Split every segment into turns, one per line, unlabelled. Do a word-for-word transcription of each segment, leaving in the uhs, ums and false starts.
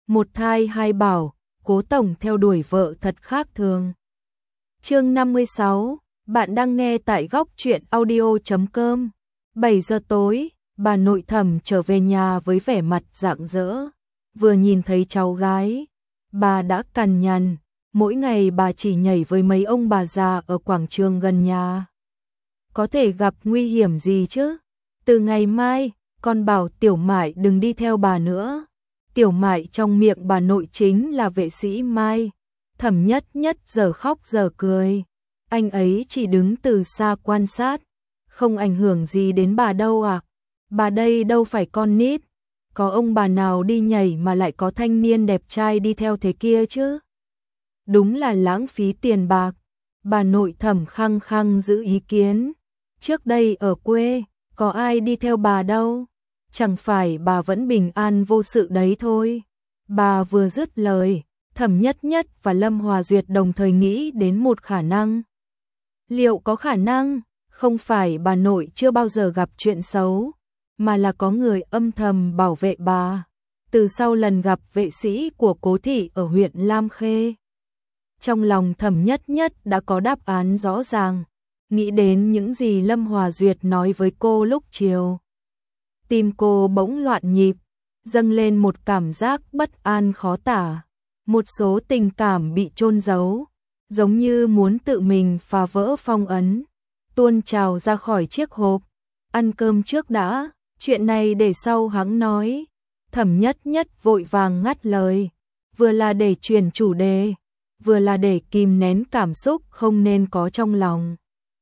một thai hai bảo, Cố tổng theo đuổi vợ thật khác thường. Chương năm mươi sáu, bạn đang nghe tại góc truyện audio chấm com. bảy giờ tối, bà nội Thẩm trở về nhà với vẻ mặt rạng rỡ. Vừa nhìn thấy cháu gái, bà đã cằn nhằn, mỗi ngày bà chỉ nhảy với mấy ông bà già ở quảng trường gần nhà. Có thể gặp nguy hiểm gì chứ? Từ ngày mai, con bảo Tiểu Mại đừng đi theo bà nữa. Tiểu Mại trong miệng bà nội chính là vệ sĩ Mai. Thẩm Nhất Nhất giờ khóc giờ cười. Anh ấy chỉ đứng từ xa quan sát, không ảnh hưởng gì đến bà đâu à. Bà đây đâu phải con nít, có ông bà nào đi nhảy mà lại có thanh niên đẹp trai đi theo thế kia chứ. Đúng là lãng phí tiền bạc. Bà nội Thẩm khăng khăng giữ ý kiến. Trước đây ở quê, có ai đi theo bà đâu. Chẳng phải bà vẫn bình an vô sự đấy thôi. Bà vừa dứt lời, Thẩm Nhất Nhất và Lâm Hòa Duyệt đồng thời nghĩ đến một khả năng. Liệu có khả năng, không phải bà nội chưa bao giờ gặp chuyện xấu, mà là có người âm thầm bảo vệ bà, từ sau lần gặp vệ sĩ của Cố thị ở huyện Lam Khê. Trong lòng Thẩm Nhất Nhất đã có đáp án rõ ràng, nghĩ đến những gì Lâm Hòa Duyệt nói với cô lúc chiều. Tim cô bỗng loạn nhịp, dâng lên một cảm giác bất an khó tả. Một số tình cảm bị chôn giấu, giống như muốn tự mình phá vỡ phong ấn, tuôn trào ra khỏi chiếc hộp. Ăn cơm trước đã, chuyện này để sau hẵng nói. Thẩm Nhất Nhất vội vàng ngắt lời, vừa là để chuyển chủ đề, vừa là để kìm nén cảm xúc không nên có trong lòng.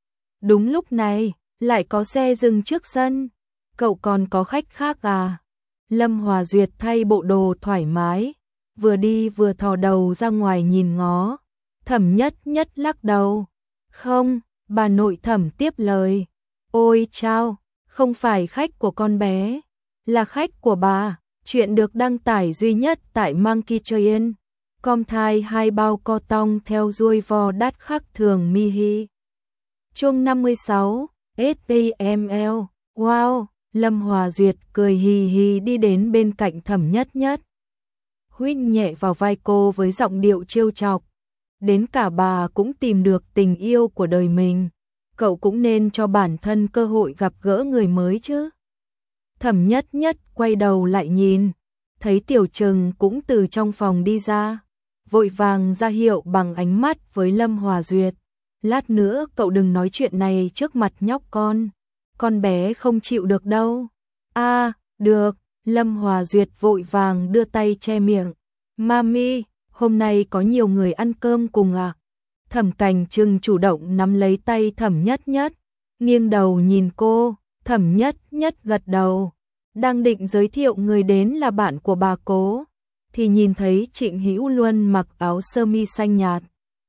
Đúng lúc này, lại có xe dừng trước sân. Cậu còn có khách khác à? Lâm Hòa Duyệt thay bộ đồ thoải mái, vừa đi vừa thò đầu ra ngoài nhìn ngó. Thẩm Nhất Nhất lắc đầu. Không, bà nội Thẩm tiếp lời. Ôi chao, không phải khách của con bé, là khách của bà. Chuyện được đăng tải duy nhất tại Monkey Train. Com thai hai bao co tong theo ruồi vò đắt khác thường mi hi. Chương năm mươi sáu, ét tê em lờ. Wow, Lâm Hòa Duyệt cười hì hì đi đến bên cạnh Thẩm Nhất Nhất, huýt nhẹ vào vai cô với giọng điệu trêu chọc. Đến cả bà cũng tìm được tình yêu của đời mình, cậu cũng nên cho bản thân cơ hội gặp gỡ người mới chứ. Thẩm Nhất Nhất quay đầu lại nhìn, thấy Tiểu Trừng cũng từ trong phòng đi ra, vội vàng ra hiệu bằng ánh mắt với Lâm Hòa Duyệt. Lát nữa cậu đừng nói chuyện này trước mặt nhóc con, con bé không chịu được đâu. A, à, được. Lâm Hòa Duyệt vội vàng đưa tay che miệng. Mami, hôm nay có nhiều người ăn cơm cùng à? Thẩm Cảnh Trừng chủ động nắm lấy tay Thẩm Nhất Nhất, nghiêng đầu nhìn cô. Thẩm Nhất Nhất gật đầu, đang định giới thiệu người đến là bạn của bà Cố, thì nhìn thấy Trịnh Hữu Luân mặc áo sơ mi xanh nhạt,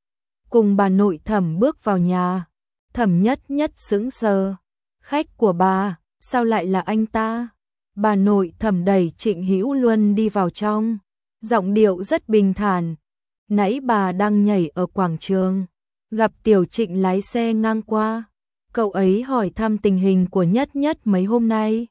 cùng bà nội Thẩm bước vào nhà. Thẩm Nhất Nhất sững sờ. Khách của bà, sao lại là anh ta? Bà nội Thẩm đẩy Trịnh Hữu Luân đi vào trong, giọng điệu rất bình thản. Nãy bà đang nhảy ở quảng trường, gặp Tiểu Trịnh lái xe ngang qua, cậu ấy hỏi thăm tình hình của Nhất Nhất mấy hôm nay.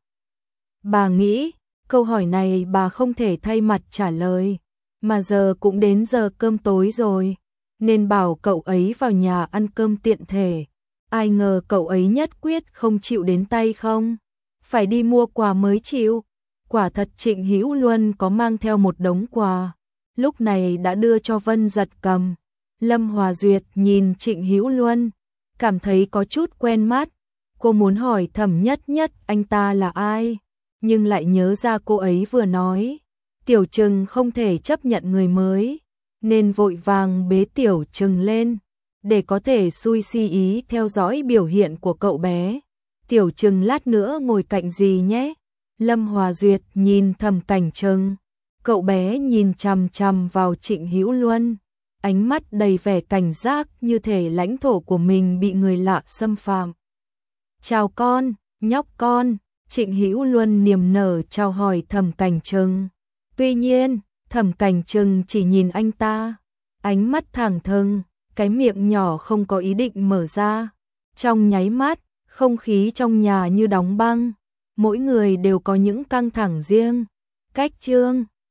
Bà nghĩ, câu hỏi này bà không thể thay mặt trả lời, mà giờ cũng đến giờ cơm tối rồi, nên bảo cậu ấy vào nhà ăn cơm tiện thể. Ai ngờ cậu ấy nhất quyết không chịu đến tay không, phải đi mua quà mới chịu. Quả thật Trịnh Hữu Luân có mang theo một đống quà, lúc này đã đưa cho Vân Giật cầm. Lâm Hòa Duyệt nhìn Trịnh Hữu Luân, cảm thấy có chút quen mắt. Cô muốn hỏi Thẩm Nhất Nhất anh ta là ai, nhưng lại nhớ ra cô ấy vừa nói Tiểu Trừng không thể chấp nhận người mới, nên vội vàng bế Tiểu Trừng lên, để có thể xui xi ý theo dõi biểu hiện của cậu bé. Tiểu Trừng lát nữa ngồi cạnh gì nhé? Lâm Hòa Duyệt nhìn Thẩm Cảnh Trừng, cậu bé nhìn chằm chằm vào Trịnh Hữu Luân, ánh mắt đầy vẻ cảnh giác như thể lãnh thổ của mình bị người lạ xâm phạm. Chào con, nhóc con. Trịnh Hữu Luân niềm nở chào hỏi Thẩm Cảnh Trừng. Tuy nhiên, Thẩm Cảnh Trừng chỉ nhìn anh ta, ánh mắt thẳng thừng, cái miệng nhỏ không có ý định mở ra. Trong nháy mắt, không khí trong nhà như đóng băng, mỗi người đều có những căng thẳng riêng. Cách chương